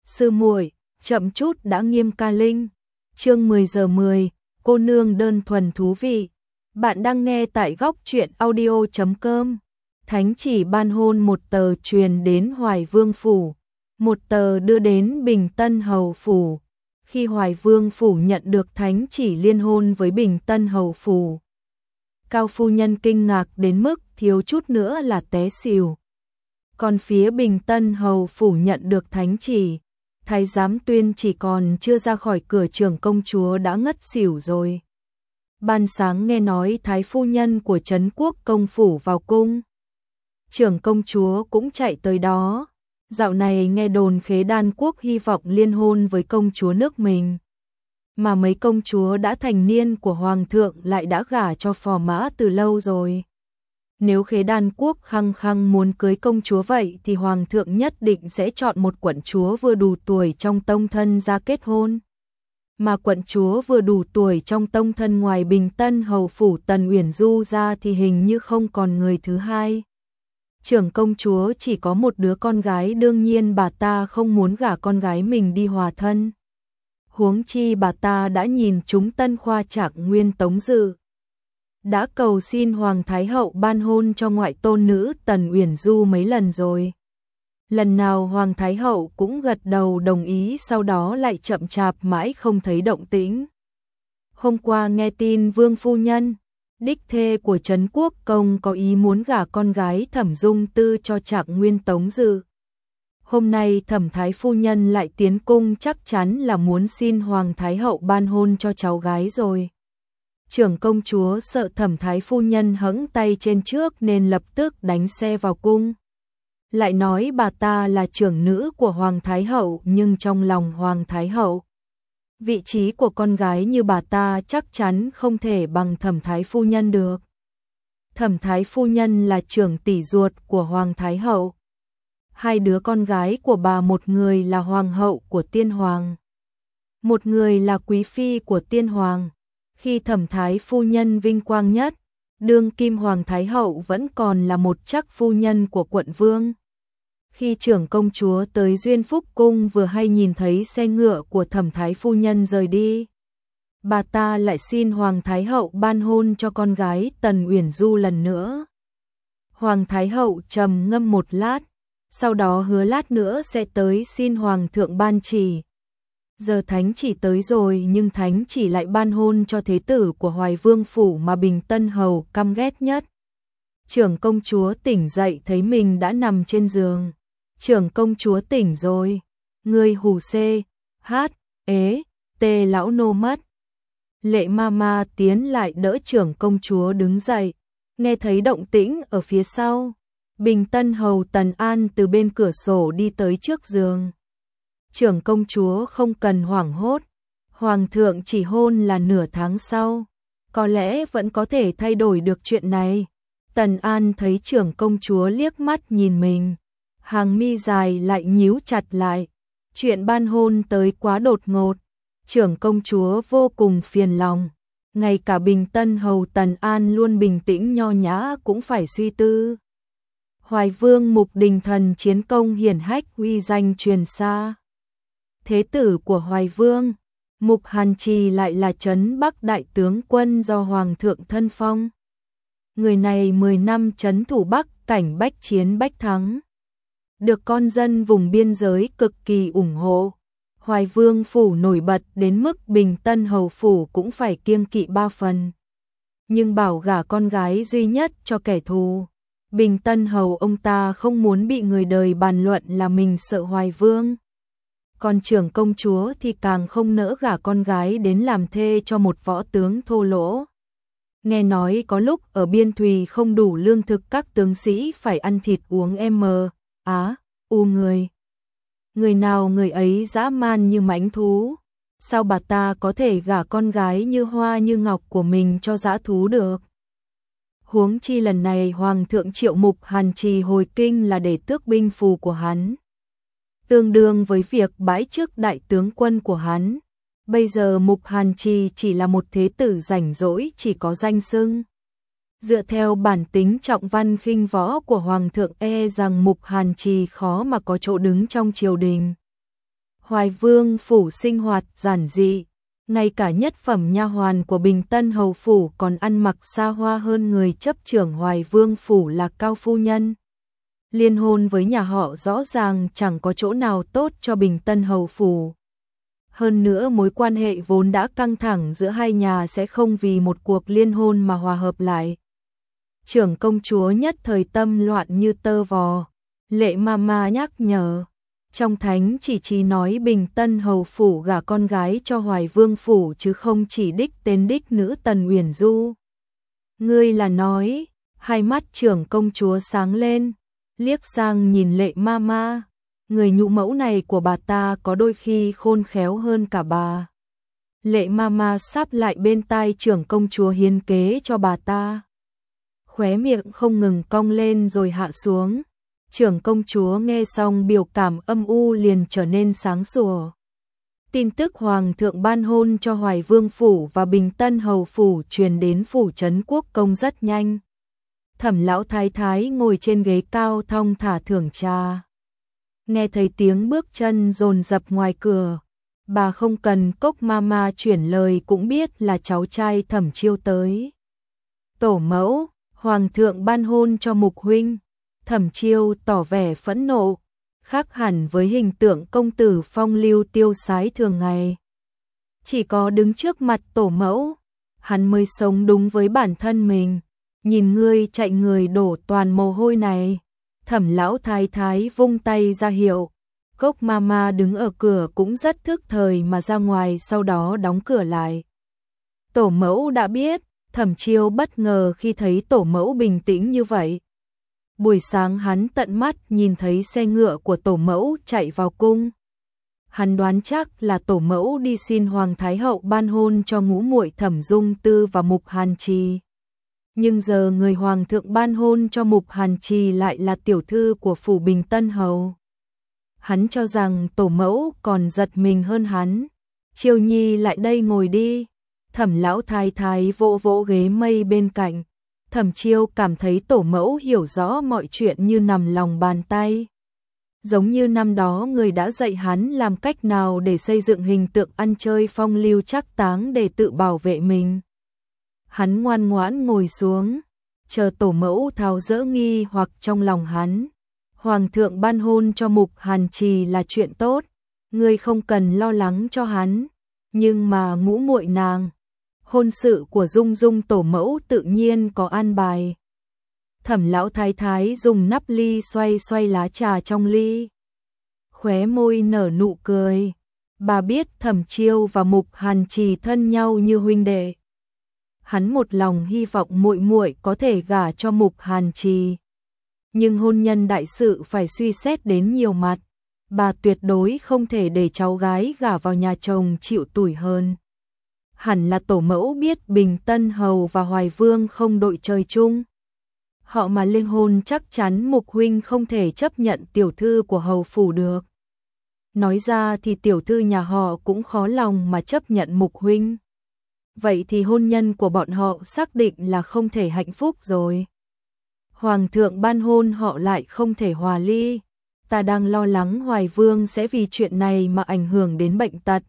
Sư muội, chậm chút đã nghiêm ca linh. Chương 10 giờ 10, cô nương đơn thuần thú vị. Bạn đang nghe tại góc truyện audio.com. Thánh chỉ ban hôn một tờ truyền đến Hoài Vương phủ, một tờ đưa đến Bình Tân Hầu phủ. Khi Hoài Vương phủ nhận được thánh chỉ liên hôn với Bình Tân Hầu phủ, Cao phu nhân kinh ngạc đến mức thiếu chút nữa là té xỉu. Còn phía Bình Tân Hầu phủ nhận được thánh chỉ, thái giám Tuyên chỉ còn chưa ra khỏi cửa trưởng công chúa đã ngất xỉu rồi. Ban sáng nghe nói thái phu nhân của Trấn Quốc công phủ vào cung, trưởng công chúa cũng chạy tới đó. Dạo này nghe đồn Khế Đan quốc hy vọng liên hôn với công chúa nước mình, mà mấy công chúa đã thành niên của hoàng thượng lại đã gả cho phò mã từ lâu rồi. Nếu Khế Đan quốc khăng khăng muốn cưới công chúa vậy thì hoàng thượng nhất định sẽ chọn một quận chúa vừa đủ tuổi trong tông thân ra kết hôn. Mà quận chúa vừa đủ tuổi trong tông thân ngoài Bình Tân Hầu phủ Tần Uyển Du ra thì hình như không còn người thứ hai. Trưởng công chúa chỉ có một đứa con gái, đương nhiên bà ta không muốn gả con gái mình đi hòa thân. Huống chi bà ta đã nhìn chúng tân khoa Trạng Nguyên Tống Dự, đã cầu xin Hoàng Thái Hậu ban hôn cho ngoại tôn nữ Tần Uyển Du mấy lần rồi. Lần nào Hoàng Thái Hậu cũng gật đầu đồng ý, sau đó lại chậm chạp mãi không thấy động tĩnh. Hôm qua nghe tin Vương phu nhân, đích thê của Trấn Quốc công có ý muốn gả con gái Thẩm Dung Tư cho Trạng Nguyên Tống Dự. Hôm nay Thẩm Thái phu nhân lại tiến cung, chắc chắn là muốn xin Hoàng Thái Hậu ban hôn cho cháu gái rồi. Trưởng công chúa sợ Thẩm Thái phu nhân hẫng tay trên trước nên lập tức đánh xe vào cung. Lại nói bà ta là trưởng nữ của Hoàng Thái Hậu, nhưng trong lòng Hoàng Thái Hậu, vị trí của con gái như bà ta chắc chắn không thể bằng Thẩm Thái phu nhân được. Thẩm Thái phu nhân là trưởng tỷ ruột của Hoàng Thái Hậu. Hai đứa con gái của bà, một người là hoàng hậu của Tiên Hoàng, một người là quý phi của Tiên Hoàng. Khi Thẩm Thái phu nhân vinh quang nhất, đương kim Hoàng Thái Hậu vẫn còn là một chắc phu nhân của quận vương. Khi trưởng công chúa tới Duyên Phúc cung vừa hay nhìn thấy xe ngựa của Thẩm Thái phu nhân rời đi, bà ta lại xin Hoàng Thái Hậu ban hôn cho con gái Tần Uyển Du lần nữa. Hoàng Thái Hậu trầm ngâm một lát, sau đó hứa lát nữa sẽ tới xin Hoàng thượng ban chỉ. Giờ thánh chỉ tới rồi nhưng thánh chỉ lại ban hôn cho thế tử của Hoài Vương phủ mà Bình Tân Hầu căm ghét nhất. Trưởng công chúa tỉnh dậy thấy mình đã nằm trên giường. Trưởng công chúa tỉnh rồi. Ngươi hù xê, hát, ế, tê lão nô mất. Lệ Mama tiến lại đỡ trưởng công chúa đứng dậy. Nghe thấy động tĩnh ở phía sau, Bình Tân Hầu Tần An từ bên cửa sổ đi tới trước giường. Trưởng công chúa không cần hoảng hốt, Hoàng thượng chỉ hôn là nửa tháng sau, có lẽ vẫn có thể thay đổi được chuyện này. Tần An thấy trưởng công chúa liếc mắt nhìn mình, hàng mi dài lại nhíu chặt lại. Chuyện ban hôn tới quá đột ngột, trưởng công chúa vô cùng phiền lòng. Ngay cả Bình Tân Hầu Tần An luôn bình tĩnh nho nhã cũng phải suy tư. Hoài Vương Mục Đình Thần chiến công hiển hách, uy danh truyền xa. Thế tử của Hoài Vương, Mục Hàn Trì lại là Trấn Bắc đại tướng quân do Hoàng thượng thân phong. Người này 10 năm trấn thủ Bắc cảnh bách chiến bách thắng, được con dân vùng biên giới cực kỳ ủng hộ. Hoài Vương phủ nổi bật đến mức Bình Tân Hầu phủ cũng phải kiêng kỵ 3 phần. Nhưng bảo gả con gái duy nhất cho kẻ thù, Bình Tân Hầu ông ta không muốn bị người đời bàn luận là mình sợ Hoài Vương. Còn trưởng công chúa thì càng không nỡ gả con gái đến làm thê cho một võ tướng thô lỗ. Nghe nói có lúc ở biên thùy không đủ lương thực, các tướng sĩ phải ăn thịt uống người. Người nào người ấy dã man như mãnh thú. Sao bà ta có thể gả con gái như hoa như ngọc của mình cho dã thú được? Huống chi lần này Hoàng thượng triệu Mục Hàn Trì hồi kinh là để tước binh phù của hắn, tương đương với việc bãi chức đại tướng quân của hắn. Bây giờ Mục Hàn Trì chỉ là một thế tử rảnh rỗi, chỉ có danh xưng. Dựa theo bản tính trọng văn khinh võ của Hoàng thượng, e rằng Mục Hàn Trì khó mà có chỗ đứng trong triều đình. Hoài Vương phủ sinh hoạt giản dị, ngay cả nhất phẩm nha hoàn của Bình Tân hầu phủ còn ăn mặc xa hoa hơn người chấp trưởng Hoài Vương phủ là Cao phu nhân. Liên hôn với nhà họ rõ ràng chẳng có chỗ nào tốt cho Bình Tân hầu phủ. Hơn nữa mối quan hệ vốn đã căng thẳng giữa hai nhà sẽ không vì một cuộc liên hôn mà hòa hợp lại. Trưởng công chúa nhất thời tâm loạn như tơ vò. Lệ Mama nhắc nhở. Trong thánh chỉ nói Bình Tân hầu phủ gả con gái cho Hoài Vương phủ chứ không chỉ đích tên đích nữ Tần Uyển Du. Ngươi là nói, hai mắt trưởng công chúa sáng lên, liếc sang nhìn Lệ Mama. Người nhũ mẫu này của bà ta có đôi khi khôn khéo hơn cả bà. Lệ Mama sáp lại bên tai trưởng công chúa hiến kế cho bà ta. Khóe miệng không ngừng cong lên rồi hạ xuống. Trưởng công chúa nghe xong biểu cảm âm u liền trở nên sáng sủa. Tin tức hoàng thượng ban hôn cho Hoài Vương phủ và Bình Tân hầu phủ truyền đến phủ trấn quốc công rất nhanh. Thẩm lão thái thái ngồi trên ghế cao thong thả thưởng trà. Nghe thấy tiếng bước chân dồn dập ngoài cửa, bà không cần Cốc Mama chuyển lời cũng biết là cháu trai Thẩm Chiêu tới. Tổ mẫu, hoàng thượng ban hôn cho Mục huynh. Thẩm Chiêu tỏ vẻ phẫn nộ, khác hẳn với hình tượng công tử phong lưu tiêu sái thường ngày. Chỉ có đứng trước mặt tổ mẫu, hắn mới sống đúng với bản thân mình. Nhìn ngươi chạy người đổ toàn mồ hôi này. Thẩm lão thái thái vung tay ra hiệu. Cốc Mama đứng ở cửa cũng rất thức thời mà ra ngoài, sau đó đóng cửa lại. Tổ mẫu đã biết. Thẩm Chiêu bất ngờ khi thấy tổ mẫu bình tĩnh như vậy. Buổi sáng hắn tận mắt nhìn thấy xe ngựa của tổ mẫu chạy vào cung. Hắn đoán chắc là tổ mẫu đi xin Hoàng Thái Hậu ban hôn cho ngũ muội Thẩm Dung Tư và Mục Hàn Trì. Nhưng giờ người Hoàng thượng ban hôn cho Mục Hàn Trì lại là tiểu thư của phủ Bình Tân hầu. Hắn cho rằng tổ mẫu còn giật mình hơn hắn. Chiêu nhi lại đây ngồi đi. Thẩm lão thái thái vỗ vỗ ghế mây bên cạnh. Thẩm Chiêu cảm thấy tổ mẫu hiểu rõ mọi chuyện như nằm lòng bàn tay. Giống như năm đó người đã dạy hắn làm cách nào để xây dựng hình tượng ăn chơi phong lưu trác táng để tự bảo vệ mình. Hắn ngoan ngoãn ngồi xuống, chờ tổ mẫu tháo dỡ nghi hoặc trong lòng hắn. Hoàng thượng ban hôn cho Mục Hàn Trì là chuyện tốt, ngươi không cần lo lắng cho hắn. Nhưng mà ngũ muội nàng, hôn sự của Dung Dung tổ mẫu tự nhiên có an bài. Thẩm lão thái thái dùng nắp ly xoay xoay lá trà trong ly. Khóe môi nở nụ cười. Bà biết Thẩm Chiêu và Mục Hàn Trì thân nhau như huynh đệ. Hắn một lòng hy vọng muội muội có thể gả cho Mục Hàn Trì. Nhưng hôn nhân đại sự phải suy xét đến nhiều mặt. Bà tuyệt đối không thể để cháu gái gả vào nhà chồng chịu tủi hơn. Hẳn là tổ mẫu biết Bình Tân hầu và Hoài Vương không đội trời chung. Họ mà liên hôn chắc chắn Mục huynh không thể chấp nhận tiểu thư của hầu phủ được. Nói ra thì tiểu thư nhà họ cũng khó lòng mà chấp nhận Mục huynh. Vậy thì hôn nhân của bọn họ xác định là không thể hạnh phúc rồi. Hoàng thượng ban hôn họ lại không thể hòa ly. Ta đang lo lắng Hoài Vương sẽ vì chuyện này mà ảnh hưởng đến bệnh tật.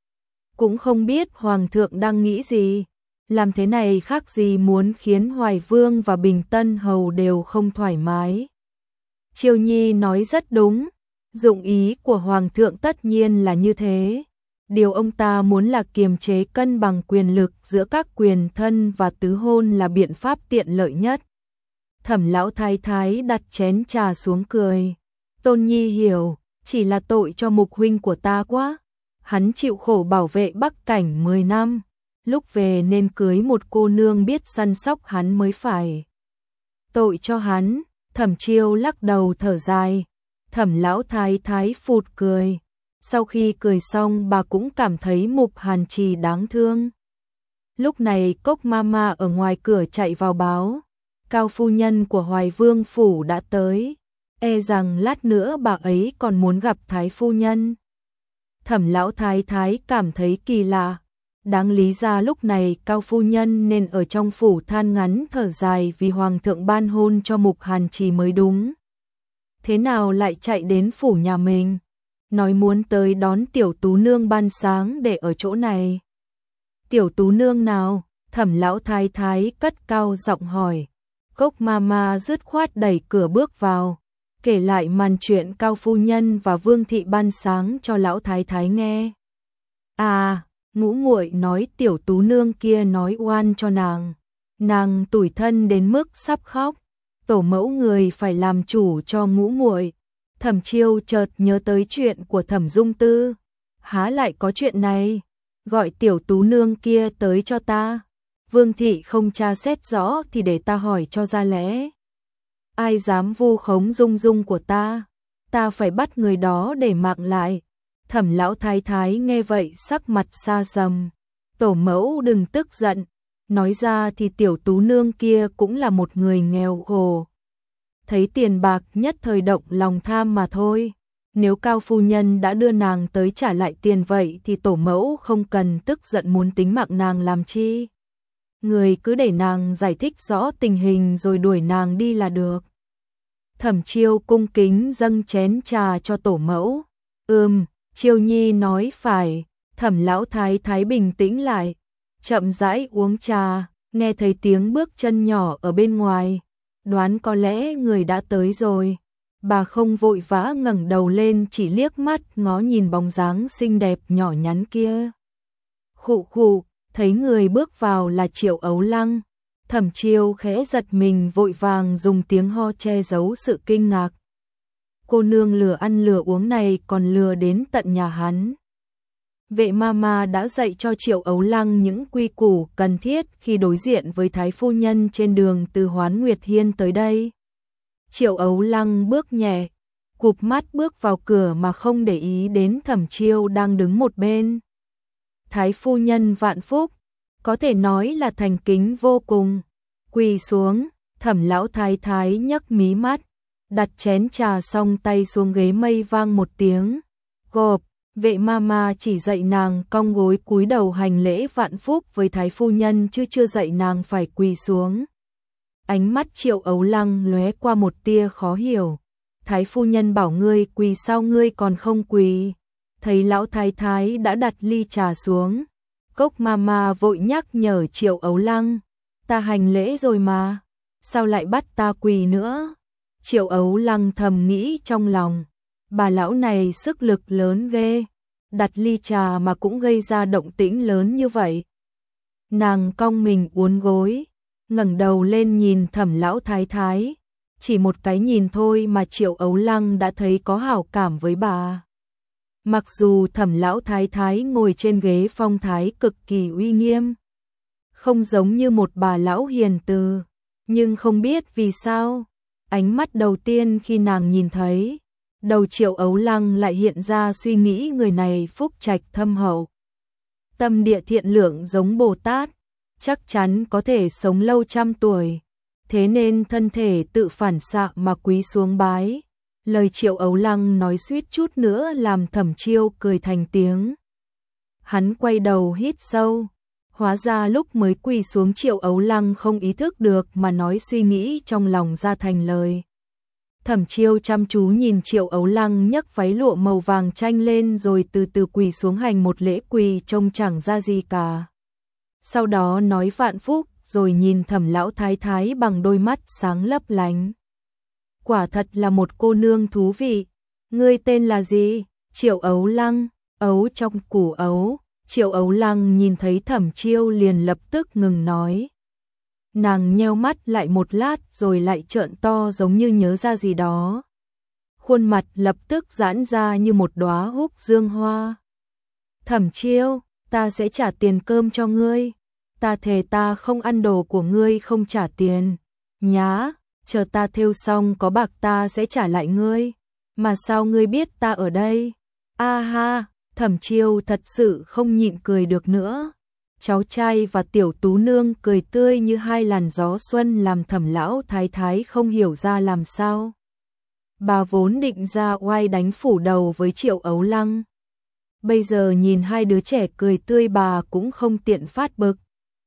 Cũng không biết Hoàng thượng đang nghĩ gì. Làm thế này khác gì muốn khiến Hoài Vương và Bình Tân hầu đều không thoải mái. Chiêu Nhi nói rất đúng. Dụng ý của Hoàng thượng tất nhiên là như thế. Điều ông ta muốn là kiềm chế cân bằng quyền lực giữa các quyền thân và tứ hôn là biện pháp tiện lợi nhất. Thẩm lão thái thái đặt chén trà xuống cười. Tôn Nhi hiểu, chỉ là tội cho Mục huynh của ta quá. Hắn chịu khổ bảo vệ Bắc Cảnh 10 năm. Lúc về nên cưới một cô nương biết săn sóc hắn mới phải. Tội cho hắn. Thẩm Chiêu lắc đầu thở dài. Thẩm lão thái thái phụt cười. Sau khi cười xong bà cũng cảm thấy Mục Hàn Trì đáng thương. Lúc này Cốc Mama ở ngoài cửa chạy vào báo. Cao phu nhân của Hoài Vương phủ đã tới. E rằng lát nữa bà ấy còn muốn gặp Thái phu nhân. Thẩm lão thái thái cảm thấy kỳ lạ. Đáng lý ra lúc này Cao phu nhân nên ở trong phủ than ngắn thở dài vì Hoàng thượng ban hôn cho Mục Hàn Trì mới đúng. Thế nào lại chạy đến phủ nhà mình? nói muốn tới đón tiểu tú nương ban sáng để ở chỗ này. Tiểu tú nương nào? Thẩm lão thái thái cất cao giọng hỏi. Cốc mama dứt khoát đẩy cửa bước vào, kể lại màn chuyện Cao phu nhân và Vương thị ban sáng cho lão thái thái nghe. À, ngũ muội nói tiểu tú nương kia nói oan cho nàng tủi thân đến mức sắp khóc. Tổ mẫu người phải làm chủ cho ngũ muội. Thẩm Chiêu chợt nhớ tới chuyện của Thẩm Dung Tư. Há lại có chuyện này? Gọi tiểu tú nương kia tới cho ta. Vương thị không tra xét rõ thì để ta hỏi cho ra lẽ. Ai dám vu khống Dung Dung của ta phải bắt người đó để mạng lại. Thẩm lão thái thái nghe vậy sắc mặt xa sầm. Tổ mẫu đừng tức giận. Nói ra thì tiểu tú nương kia cũng là một người nghèo khổ. Thấy tiền bạc nhất thời động lòng tham mà thôi. Nếu Cao phu nhân đã đưa nàng tới trả lại tiền vậy thì tổ mẫu không cần tức giận muốn tính mạng nàng làm chi. Người cứ để nàng giải thích rõ tình hình rồi đuổi nàng đi là được. Thẩm Chiêu cung kính dâng chén trà cho tổ mẫu. Chiêu nhi nói phải. Thẩm lão thái thái bình tĩnh lại, chậm rãi uống trà, nghe thấy tiếng bước chân nhỏ ở bên ngoài, đoán có lẽ người đã tới rồi. Bà không vội vã ngẩng đầu lên, chỉ liếc mắt ngó nhìn bóng dáng xinh đẹp nhỏ nhắn kia. Khụ khụ, thấy người bước vào là Triệu Ấu Lăng. Thẩm Chiêu khẽ giật mình, vội vàng dùng tiếng ho che giấu sự kinh ngạc. Cô nương lừa ăn lừa uống này còn lừa đến tận nhà hắn. Vệ mama đã dạy cho Triệu Ấu Lăng những quy củ cần thiết khi đối diện với thái phu nhân trên đường từ Hoán Nguyệt Hiên tới đây. Triệu Ấu Lăng bước nhẹ, cụp mắt bước vào cửa mà không để ý đến Thẩm Chiêu đang đứng một bên. Thái phu nhân vạn phúc, có thể nói là thành kính vô cùng. Quỳ xuống, Thẩm lão thái thái nhấc mí mắt, đặt chén trà xong tay xuống ghế, mây vang một tiếng. Gộp, vệ mama chỉ dạy nàng cong gối cúi đầu hành lễ vạn phúc với thái phu nhân chứ chưa dạy nàng phải quỳ xuống. Ánh mắt Triệu Ấu Lăng lóe qua một tia khó hiểu. Thái phu nhân bảo ngươi quỳ sao ngươi còn không quỳ? Thấy lão thái thái đã đặt ly trà xuống, Cốc mama vội nhắc nhở Triệu Ấu Lăng. Ta hành lễ rồi mà, sao lại bắt ta quỳ nữa? Triệu Ấu Lăng thầm nghĩ trong lòng, bà lão này sức lực lớn ghê, đặt ly trà mà cũng gây ra động tĩnh lớn như vậy. Nàng cong mình uốn gối, ngẩng đầu lên nhìn Thẩm lão thái thái, chỉ một cái nhìn thôi mà Triệu Ấu Lăng đã thấy có hảo cảm với bà. Mặc dù Thẩm lão thái thái ngồi trên ghế phong thái cực kỳ uy nghiêm, không giống như một bà lão hiền từ, nhưng không biết vì sao, ánh mắt đầu tiên khi nàng nhìn thấy, đầu Triệu Ấu Lăng lại hiện ra suy nghĩ người này phúc trạch thâm hậu, tâm địa thiện lương giống Bồ Tát, chắc chắn có thể sống lâu trăm tuổi, thế nên thân thể tự phản xạ mà cúi xuống bái. Lời Triệu Ấu Lăng nói suýt chút nữa làm Thẩm Chiêu cười thành tiếng. Hắn quay đầu hít sâu, hóa ra lúc mới quỳ xuống Triệu Ấu Lăng không ý thức được mà nói suy nghĩ trong lòng ra thành lời. Thẩm Chiêu chăm chú nhìn Triệu Ấu Lăng nhấc váy lụa màu vàng chanh lên rồi từ từ quỳ xuống hành một lễ quỳ trông chẳng ra gì cả. Sau đó nói vạn phúc rồi nhìn Thẩm lão thái thái bằng đôi mắt sáng lấp lánh. Quả thật là một cô nương thú vị. Ngươi tên là gì? Triệu Ấu Lăng. Ấu trong củ ấu. Triệu Ấu Lăng nhìn thấy Thẩm Chiêu liền lập tức ngừng nói. Nàng nheo mắt lại một lát rồi lại trợn to giống như nhớ ra gì đó. Khuôn mặt lập tức giãn ra như một đóa húc dương hoa. Thẩm Chiêu, ta sẽ trả tiền cơm cho ngươi. Ta thề ta không ăn đồ của ngươi không trả tiền. Nhá, chờ ta thêu xong có bạc ta sẽ trả lại ngươi. Mà sao ngươi biết ta ở đây? A ha, Thẩm Chiêu thật sự không nhịn cười được nữa. Cháu trai và tiểu tú nương cười tươi như hai làn gió xuân làm Thẩm lão thái thái không hiểu ra làm sao. Bà vốn định ra oai đánh phủ đầu với Triệu Ấu Lăng. Bây giờ nhìn hai đứa trẻ cười tươi bà cũng không tiện phát bực.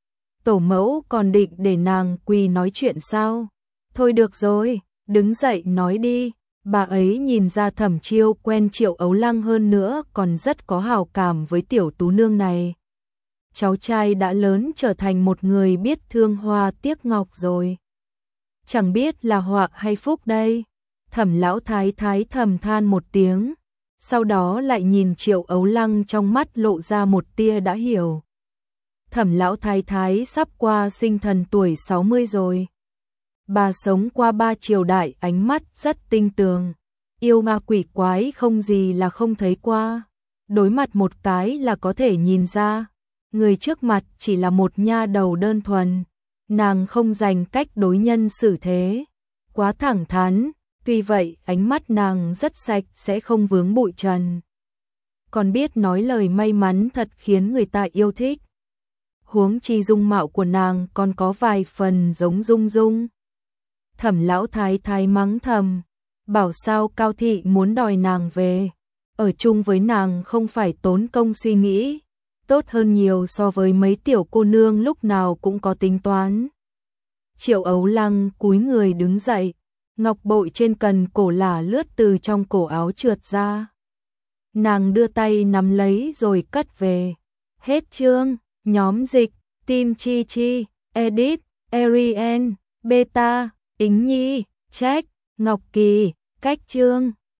Tổ mẫu còn định để nàng quỳ nói chuyện sao? Thôi được rồi, đứng dậy nói đi. Bà ấy nhìn ra Thẩm Chiêu quen Triệu Ấu Lăng hơn nữa còn rất có hào cảm với tiểu tú nương này. Cháu trai đã lớn trở thành một người biết thương hoa tiếc ngọc rồi. Chẳng biết là họa hay phúc đây. Thẩm lão thái thái thầm than một tiếng, sau đó lại nhìn Triệu Ấu Lăng trong mắt lộ ra một tia đã hiểu. Thẩm lão thái thái sắp qua sinh thần tuổi 60 rồi. Bà sống qua 3 triều đại, ánh mắt rất tinh tường. Yêu ma quỷ quái không gì là không thấy qua. Đối mặt một cái là có thể nhìn ra. Người trước mặt chỉ là một nha đầu đơn thuần. Nàng không dành cách đối nhân xử thế. Quá thẳng thắn. Tuy vậy ánh mắt nàng rất sạch sẽ không vướng bụi trần. Còn biết nói lời may mắn thật khiến người ta yêu thích. Huống chi dung mạo của nàng còn có vài phần giống Dung Dung. Thẩm lão thái thái mắng thầm, bảo sao Cao thị muốn đòi nàng về. Ở chung với nàng không phải tốn công suy nghĩ, tốt hơn nhiều so với mấy tiểu cô nương lúc nào cũng có tính toán. Triệu Ấu Lăng cúi người đứng dậy, ngọc bội trên cần cổ lả lướt từ trong cổ áo trượt ra. Nàng đưa tay nắm lấy rồi cất về. Hết chương. Nhóm dịch, Tim Chi Chi, Edit, Ariel, Beta, Ính Nhi, Trách, Ngọc Kỳ, cách chương.